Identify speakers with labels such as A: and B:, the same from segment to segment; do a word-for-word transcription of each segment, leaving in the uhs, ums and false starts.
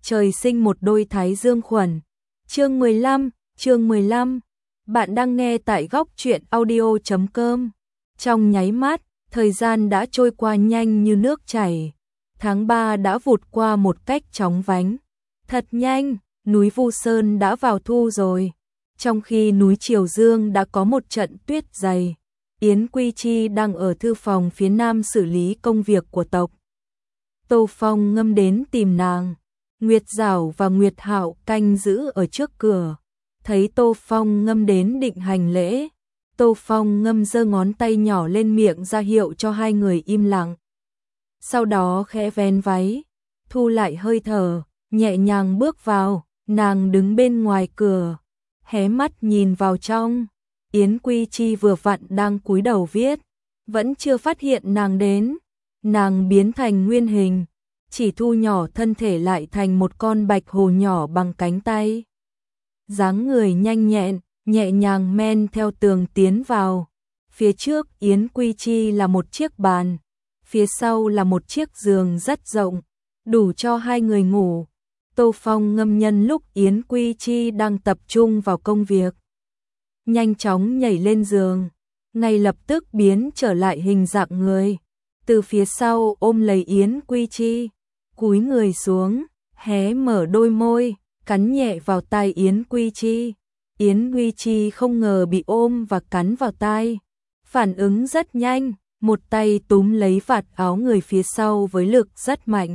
A: trời sinh một đôi thái dương khuẩn. Chương mười lăm, chương mười lăm. Bạn đang nghe tại góc truyện audio chấm com. Trong nháy mắt, thời gian đã trôi qua nhanh như nước chảy. Tháng ba đã vụt qua một cách chóng vánh. Thật nhanh, núi Vu Sơn đã vào thu rồi. Trong khi núi Triều Dương đã có một trận tuyết dày, Yến Quy Chi đang ở thư phòng phía nam xử lý công việc của tộc. Tô Phong Ngâm đến tìm nàng. Nguyệt Giảo và Nguyệt Hạo canh giữ ở trước cửa. Thấy Tô Phong Ngâm đến định hành lễ, Tô Phong Ngâm giơ ngón tay nhỏ lên miệng ra hiệu cho hai người im lặng. Sau đó khẽ vén váy, thu lại hơi thở, nhẹ nhàng bước vào. Nàng đứng bên ngoài cửa, hé mắt nhìn vào trong. Yến Quy Chi vừa vặn đang cúi đầu viết, vẫn chưa phát hiện nàng đến. Nàng biến thành nguyên hình, chỉ thu nhỏ thân thể lại thành một con bạch hồ nhỏ bằng cánh tay. Dáng người nhanh nhẹn, nhẹ nhàng men theo tường tiến vào. Phía trước Yến Quy Chi là một chiếc bàn, phía sau là một chiếc giường rất rộng, đủ cho hai người ngủ. Tô Phong Ngâm nhân lúc Yến Quy Chi đang tập trung vào công việc, nhanh chóng nhảy lên giường, ngay lập tức biến trở lại hình dạng người. Từ phía sau ôm lấy Yến Quy Chi, cúi người xuống, hé mở đôi môi, cắn nhẹ vào tai Yến Quy Chi. Yến Quy Chi không ngờ bị ôm và cắn vào tai, phản ứng rất nhanh, một tay túm lấy vạt áo người phía sau với lực rất mạnh,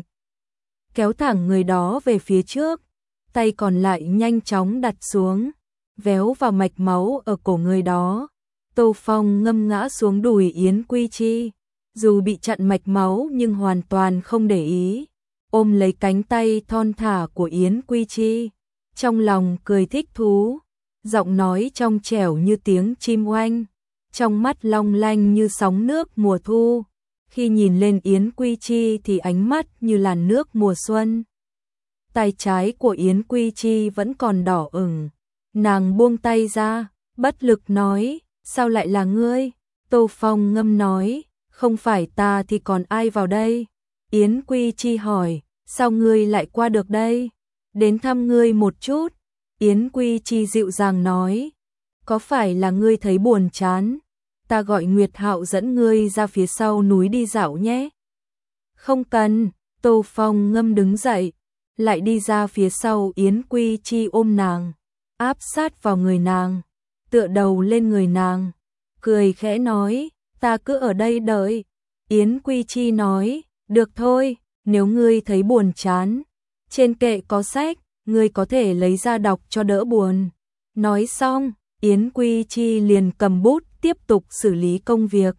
A: kéo thẳng người đó về phía trước, tay còn lại nhanh chóng đặt xuống, véo vào mạch máu ở cổ người đó. Tô Phong Ngâm ngã xuống đùi Yến Quy Chi, dù bị chặn mạch máu nhưng hoàn toàn không để ý, ôm lấy cánh tay thon thả của Yến Quy Chi, trong lòng cười thích thú, giọng nói trong trẻo như tiếng chim oanh, trong mắt long lanh như sóng nước mùa thu. Khi nhìn lên Yến Quy Chi thì ánh mắt như làn nước mùa xuân. Tay trái của Yến Quy Chi vẫn còn đỏ ửng, nàng buông tay ra, bất lực nói, sao lại là ngươi? Tô Phong Ngâm nói, không phải ta thì còn ai vào đây? Yến Quy Chi hỏi, sao ngươi lại qua được đây? Đến thăm ngươi một chút. Yến Quy Chi dịu dàng nói, có phải là ngươi thấy buồn chán? Ta gọi Nguyệt Hạo dẫn ngươi ra phía sau núi đi dạo nhé. Không cần. Tô Phong Ngâm đứng dậy, lại đi ra phía sau Yến Quy Chi ôm nàng, áp sát vào người nàng, tựa đầu lên người nàng, cười khẽ nói, ta cứ ở đây đợi. Yến Quy Chi nói, được thôi, nếu ngươi thấy buồn chán, trên kệ có sách, ngươi có thể lấy ra đọc cho đỡ buồn. Nói xong, Yến Quy Chi liền cầm bút tiếp tục xử lý công việc.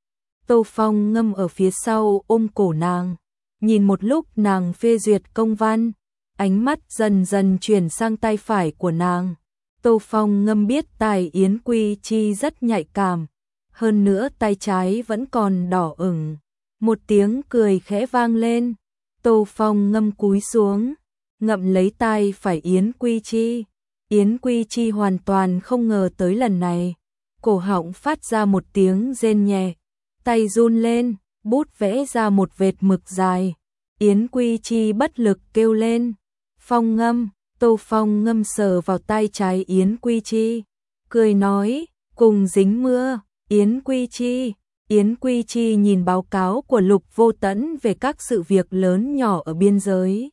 A: Tô Phong Ngâm ở phía sau ôm cổ nàng, nhìn một lúc nàng phê duyệt công văn, ánh mắt dần dần chuyển sang tay phải của nàng. Tô Phong Ngâm biết tai Yến Quy Chi rất nhạy cảm, hơn nữa tay trái vẫn còn đỏ ửng. Một tiếng cười khẽ vang lên, Tô Phong Ngâm cúi xuống, ngậm lấy tai phải Yến Quy Chi. Yến Quy Chi hoàn toàn không ngờ tới lần này, cổ họng phát ra một tiếng rên nhẹ, tay run lên, bút vẽ ra một vệt mực dài. Yến Quy Chi bất lực kêu lên, Phong Ngâm. Tô Phong Ngâm sờ vào tay trái Yến Quy Chi, cười nói, cùng dính mưa. Yến Quy Chi. Yến Quy Chi nhìn báo cáo của Lục Vô Tẫn về các sự việc lớn nhỏ ở biên giới,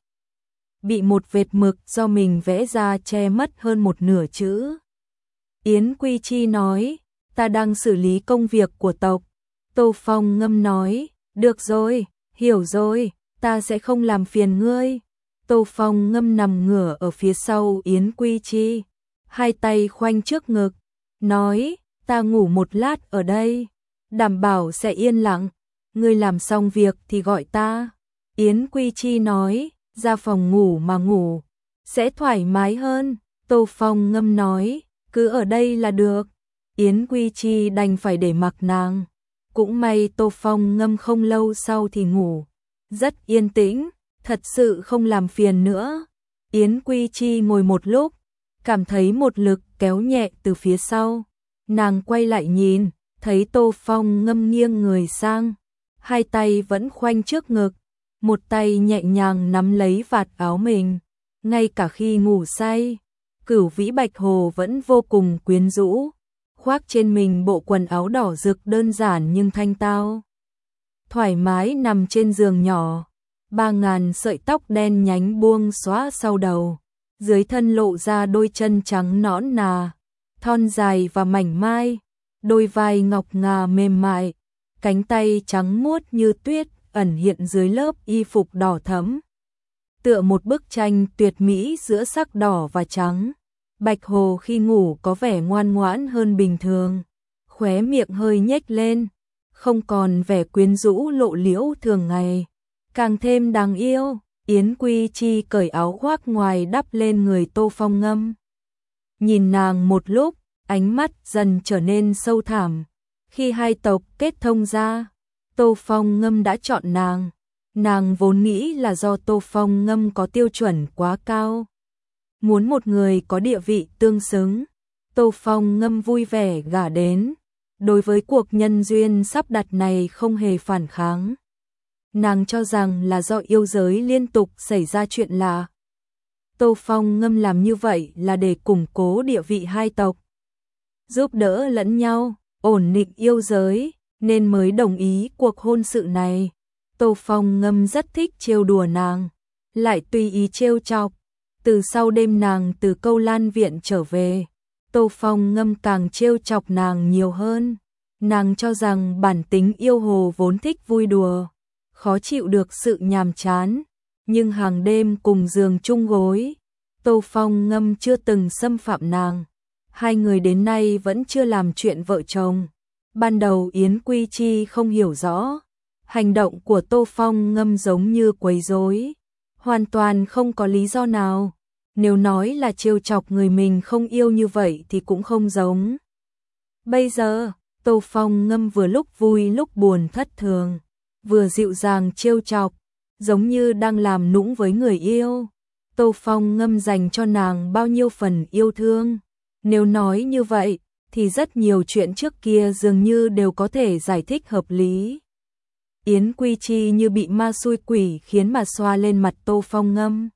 A: bị một vệt mực do mình vẽ ra che mất hơn một nửa chữ. Yến Quy Chi nói, ta đang xử lý công việc của tộc. Tô Phong Ngâm nói, được rồi, hiểu rồi, ta sẽ không làm phiền ngươi. Tô Phong Ngâm nằm ngửa ở phía sau Yến Quy Chi, hai tay khoanh trước ngực, nói, ta ngủ một lát ở đây, đảm bảo sẽ yên lặng, ngươi làm xong việc thì gọi ta. Yến Quy Chi nói, ra phòng ngủ mà ngủ, sẽ thoải mái hơn. Tô Phong Ngâm nói, cứ ở đây là được. Yến Quy Chi đành phải để mặc nàng. Cũng may Tô Phong Ngâm không lâu sau thì ngủ, rất yên tĩnh, thật sự không làm phiền nữa. Yến Quy Chi ngồi một lúc, cảm thấy một lực kéo nhẹ từ phía sau. Nàng quay lại nhìn, thấy Tô Phong Ngâm nghiêng người sang, hai tay vẫn khoanh trước ngực, một tay nhẹ nhàng nắm lấy vạt áo mình, ngay cả khi ngủ say, Cửu Vĩ Bạch Hồ vẫn vô cùng quyến rũ, khoác trên mình bộ quần áo đỏ rực đơn giản nhưng thanh tao. Thoải mái nằm trên giường nhỏ, ba ngàn sợi tóc đen nhánh buông xõa sau đầu, dưới thân lộ ra đôi chân trắng nõn nà, thon dài và mảnh mai, đôi vai ngọc ngà mềm mại, cánh tay trắng muốt như tuyết ẩn hiện dưới lớp y phục đỏ thẫm. Tựa một bức tranh tuyệt mỹ giữa sắc đỏ và trắng. Bạch Hồ khi ngủ có vẻ ngoan ngoãn hơn bình thường, khóe miệng hơi nhếch lên, không còn vẻ quyến rũ lộ liễu thường ngày, càng thêm đáng yêu. Yến Quy Chi cởi áo khoác ngoài đắp lên người Tô Phong Ngâm. Nhìn nàng một lúc, ánh mắt dần trở nên sâu thẳm. Khi hai tộc kết thông ra, Tô Phong Ngâm đã chọn nàng. Nàng vốn nghĩ là do Tô Phong Ngâm có tiêu chuẩn quá cao, muốn một người có địa vị tương xứng. Tô Phong Ngâm vui vẻ gả đến, đối với cuộc nhân duyên sắp đặt này không hề phản kháng. Nàng cho rằng là do yêu giới liên tục xảy ra chuyện lạ. Tô Phong Ngâm làm như vậy là để củng cố địa vị hai tộc, giúp đỡ lẫn nhau, ổn định yêu giới, nên mới đồng ý cuộc hôn sự này. Tô Phong Ngâm rất thích trêu đùa nàng, lại tùy ý trêu chọc. Từ sau đêm nàng từ Câu Lan viện trở về, Tô Phong Ngâm càng trêu chọc nàng nhiều hơn. Nàng cho rằng bản tính yêu hồ vốn thích vui đùa, khó chịu được sự nhàm chán, nhưng hàng đêm cùng giường chung gối, Tô Phong Ngâm chưa từng xâm phạm nàng. Hai người đến nay vẫn chưa làm chuyện vợ chồng. Ban đầu Yến Quy Chi không hiểu rõ, hành động của Tô Phong Ngâm giống như quấy rối, hoàn toàn không có lý do nào. Nếu nói là trêu chọc người mình không yêu như vậy thì cũng không giống. Bây giờ, Tô Phong Ngâm vừa lúc vui lúc buồn thất thường, vừa dịu dàng trêu chọc, giống như đang làm nũng với người yêu. Tô Phong Ngâm dành cho nàng bao nhiêu phần yêu thương. Nếu nói như vậy, thì rất nhiều chuyện trước kia dường như đều có thể giải thích hợp lý. Yến Quy Chi như bị ma xui quỷ khiến mà xoa lên mặt Tô Phong Ngâm.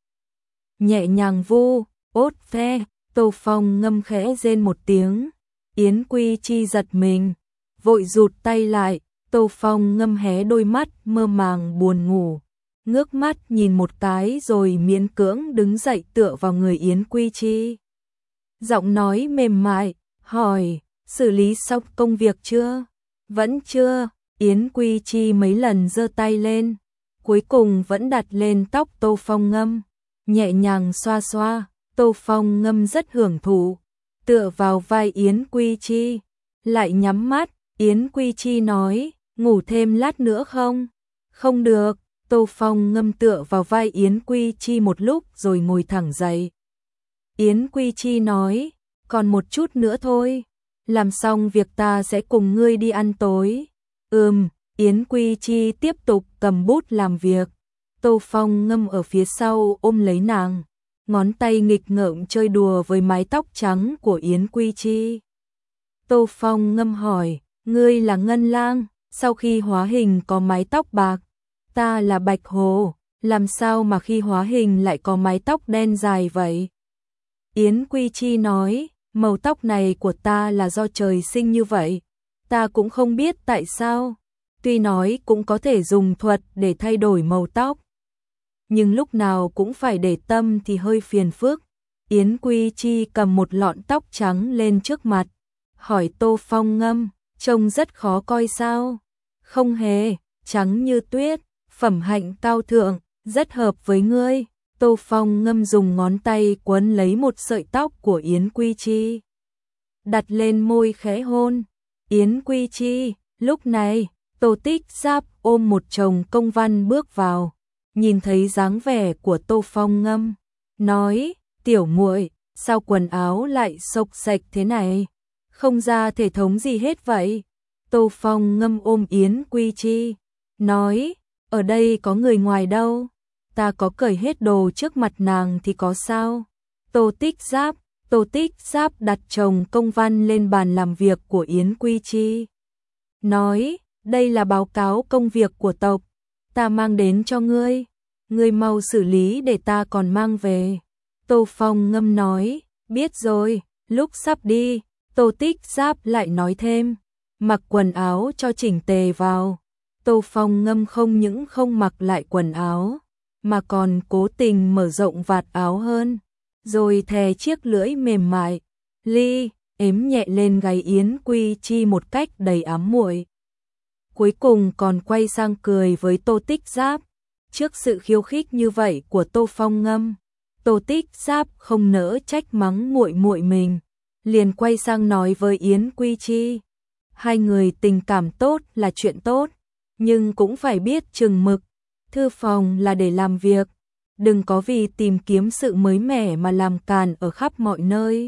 A: Nhẹ nhàng vu, ốt ve, Tô Phong Ngâm khẽ rên một tiếng. Yến Quy Chi giật mình, vội rụt tay lại. Tô Phong Ngâm hé đôi mắt mơ màng buồn ngủ, ngước mắt nhìn một cái rồi miễn cưỡng đứng dậy tựa vào người Yến Quy Chi. Giọng nói mềm mại, hỏi, xử lý xong công việc chưa? Vẫn chưa. Yến Quy Chi mấy lần giơ tay lên, cuối cùng vẫn đặt lên tóc Tô Phong Ngâm, nhẹ nhàng xoa xoa. Tô Phong Ngâm rất hưởng thụ, tựa vào vai Yến Quy Chi, lại nhắm mắt. Yến Quy Chi nói, ngủ thêm lát nữa không? Không được. Tô Phong Ngâm tựa vào vai Yến Quy Chi một lúc rồi ngồi thẳng dậy. Yến Quy Chi nói, còn một chút nữa thôi, làm xong việc ta sẽ cùng ngươi đi ăn tối. Ừm. Yến Quy Chi tiếp tục cầm bút làm việc. Tô Phong Ngâm ở phía sau ôm lấy nàng, ngón tay nghịch ngợm chơi đùa với mái tóc trắng của Yến Quy Chi. Tô Phong Ngâm hỏi, ngươi là Ngân Lang, sau khi hóa hình có mái tóc bạc. Ta là Bạch Hồ, làm sao mà khi hóa hình lại có mái tóc đen dài vậy? Yến Quy Chi nói, màu tóc này của ta là do trời sinh như vậy, ta cũng không biết tại sao. Tuy nói cũng có thể dùng thuật để thay đổi màu tóc, nhưng lúc nào cũng phải để tâm thì hơi phiền phức. Yến Quy Chi cầm một lọn tóc trắng lên trước mặt, hỏi Tô Phong Ngâm, trông rất khó coi sao? Không hề, trắng như tuyết, phẩm hạnh cao thượng, rất hợp với ngươi. Tô Phong Ngâm dùng ngón tay quấn lấy một sợi tóc của Yến Quy Chi, đặt lên môi khẽ hôn. Yến Quy Chi, lúc này, Tô Tích Giáp ôm một chồng công văn bước vào, nhìn thấy dáng vẻ của Tô Phong Ngâm, nói, tiểu muội, sao quần áo lại xộc xệch thế này? Không ra thể thống gì hết vậy? Tô Phong Ngâm ôm Yến Quy Chi, nói, ở đây có người ngoài đâu, ta có cởi hết đồ trước mặt nàng thì có sao? Tô Tích Giáp, Tô Tích Giáp đặt chồng công văn lên bàn làm việc của Yến Quy Chi, nói, đây là báo cáo công việc của tộc, ta mang đến cho ngươi, ngươi mau xử lý để ta còn mang về. Tô Phong Ngâm nói, biết rồi. Lúc sắp đi, Tô Tích Giáp lại nói thêm, mặc quần áo cho chỉnh tề vào. Tô Phong Ngâm không những không mặc lại quần áo, mà còn cố tình mở rộng vạt áo hơn, rồi thè chiếc lưỡi mềm mại, li, ếm nhẹ lên gáy Yến Quy Chi một cách đầy ám muội. Cuối cùng còn quay sang cười với Tô Tích Giáp. Trước sự khiêu khích như vậy của Tô Phong Ngâm, Tô Tích Giáp không nỡ trách mắng muội muội mình, liền quay sang nói với Yến Quy Chi, hai người tình cảm tốt là chuyện tốt, nhưng cũng phải biết chừng mực, thư phòng là để làm việc, đừng có vì tìm kiếm sự mới mẻ mà làm càn ở khắp mọi nơi.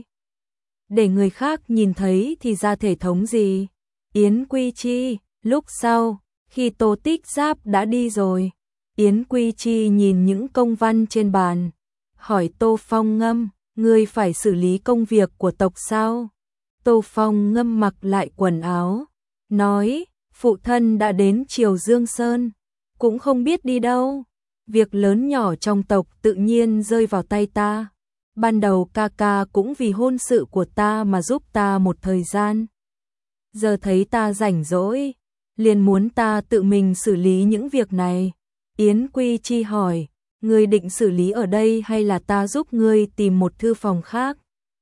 A: Để người khác nhìn thấy thì ra thể thống gì. Yến Quy Chi, lúc sau, khi Tô Tích Giáp đã đi rồi, Yến Quy Chi nhìn những công văn trên bàn, hỏi Tô Phong Ngâm, ngươi phải xử lý công việc của tộc sao? Tô Phong Ngâm mặc lại quần áo, nói, phụ thân đã đến Triều Dương Sơn, cũng không biết đi đâu. Việc lớn nhỏ trong tộc tự nhiên rơi vào tay ta. Ban đầu ca ca cũng vì hôn sự của ta mà giúp ta một thời gian. Giờ thấy ta rảnh rỗi, liền muốn ta tự mình xử lý những việc này. Yến Quy Chi hỏi, ngươi định xử lý ở đây hay là ta giúp ngươi tìm một thư phòng khác?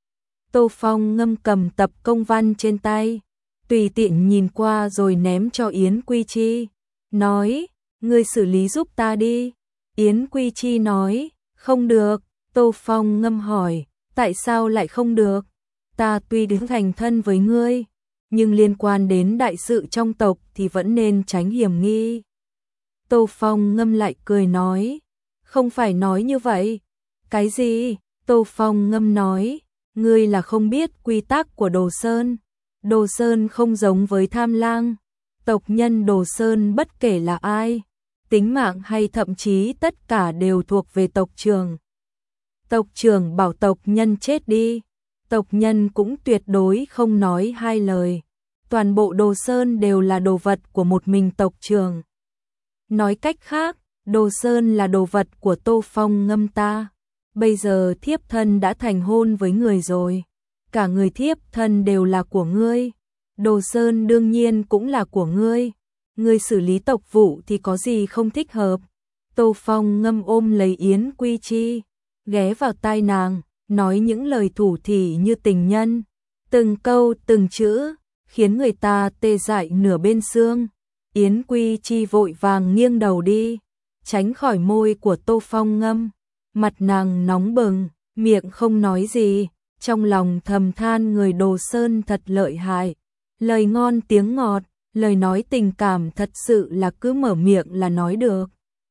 A: Tô Phong Ngâm cầm tập công văn trên tay, tùy tiện nhìn qua rồi ném cho Yến Quy Chi, nói, ngươi xử lý giúp ta đi. Yến Quy Chi nói, không được. Tô Phong Ngâm hỏi, tại sao lại không được? Ta tuy đứng thành thân với ngươi, nhưng liên quan đến đại sự trong tộc thì vẫn nên tránh hiểm nghi. Tô Phong Ngâm lại cười nói, không phải nói như vậy. Cái gì? Tô Phong Ngâm nói, ngươi là không biết quy tắc của Đồ Sơn. Đồ Sơn không giống với Tham Lang. Tộc nhân Đồ Sơn bất kể là ai, tính mạng hay thậm chí tất cả đều thuộc về tộc trưởng. Tộc trưởng bảo tộc nhân chết đi, tộc nhân cũng tuyệt đối không nói hai lời. Toàn bộ Đồ Sơn đều là đồ vật của một mình tộc trưởng. Nói cách khác, Đồ Sơn là đồ vật của Tô Phong Ngâm ta. Bây giờ thiếp thân đã thành hôn với người rồi, cả người thiếp thân đều là của ngươi. Đồ Sơn đương nhiên cũng là của ngươi. Ngươi xử lý tộc vụ thì có gì không thích hợp? Tô Phong Ngâm ôm lấy Yến Quy Chi, ghé vào tai nàng, nói những lời thủ thỉ như tình nhân, từng câu từng chữ, khiến người ta tê dại nửa bên xương. Yến Quy Chi vội vàng nghiêng đầu đi, tránh khỏi môi của Tô Phong Ngâm. Mặt nàng nóng bừng, miệng không nói gì, trong lòng thầm than người Đồ Sơn thật lợi hại. Lời ngon tiếng ngọt, lời nói tình cảm thật sự là cứ mở miệng là nói được.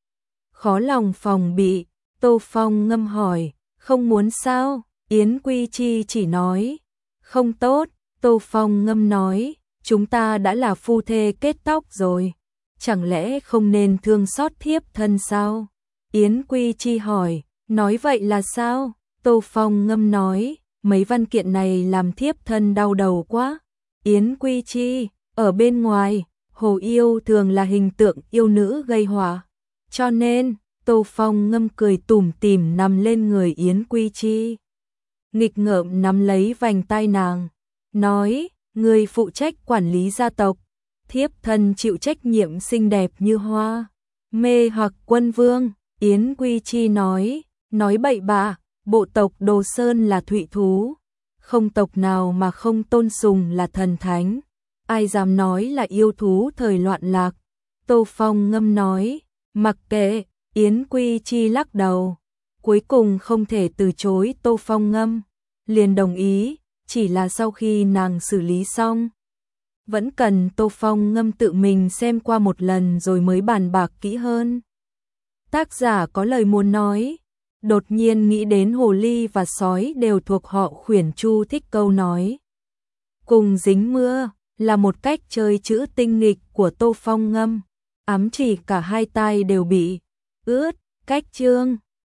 A: Khó lòng phòng bị, Tô Phong Ngâm hỏi, không muốn sao? Yến Quy Chi chỉ nói, không tốt. Tô Phong Ngâm nói, chúng ta đã là phu thê kết tóc rồi, chẳng lẽ không nên thương xót thiếp thân sao? Yến Quy Chi hỏi, nói vậy là sao? Tô Phong Ngâm nói, mấy văn kiện này làm thiếp thân đau đầu quá. Yến Quy Chi, ở bên ngoài, Hồ Yêu thường là hình tượng yêu nữ gây họa, cho nên Tô Phong Ngâm cười tủm tỉm nằm lên người Yến Quy Chi, nghịch ngợm nắm lấy vành tai nàng, nói, người phụ trách quản lý gia tộc, thiếp thân chịu trách nhiệm xinh đẹp như hoa, mê hoặc quân vương. Yến Quy Chi nói, nói bậy bạ, bộ tộc Đồ Sơn là thụy thú, không tộc nào mà không tôn sùng là thần thánh, ai dám nói là yêu thú thời loạn lạc. Tô Phong Ngâm nói, mặc kệ. Yến Quy Chi lắc đầu, cuối cùng không thể từ chối Tô Phong Ngâm, liền đồng ý, chỉ là sau khi nàng xử lý xong, vẫn cần Tô Phong Ngâm tự mình xem qua một lần rồi mới bàn bạc kỹ hơn. Tác giả có lời muốn nói, đột nhiên nghĩ đến hồ ly và sói đều thuộc họ Khuyển Chu thích câu nói. Cùng dính mưa là một cách chơi chữ tinh nghịch của Tô Phong Ngâm, ám chỉ cả hai tai đều bị ướt. Cách chương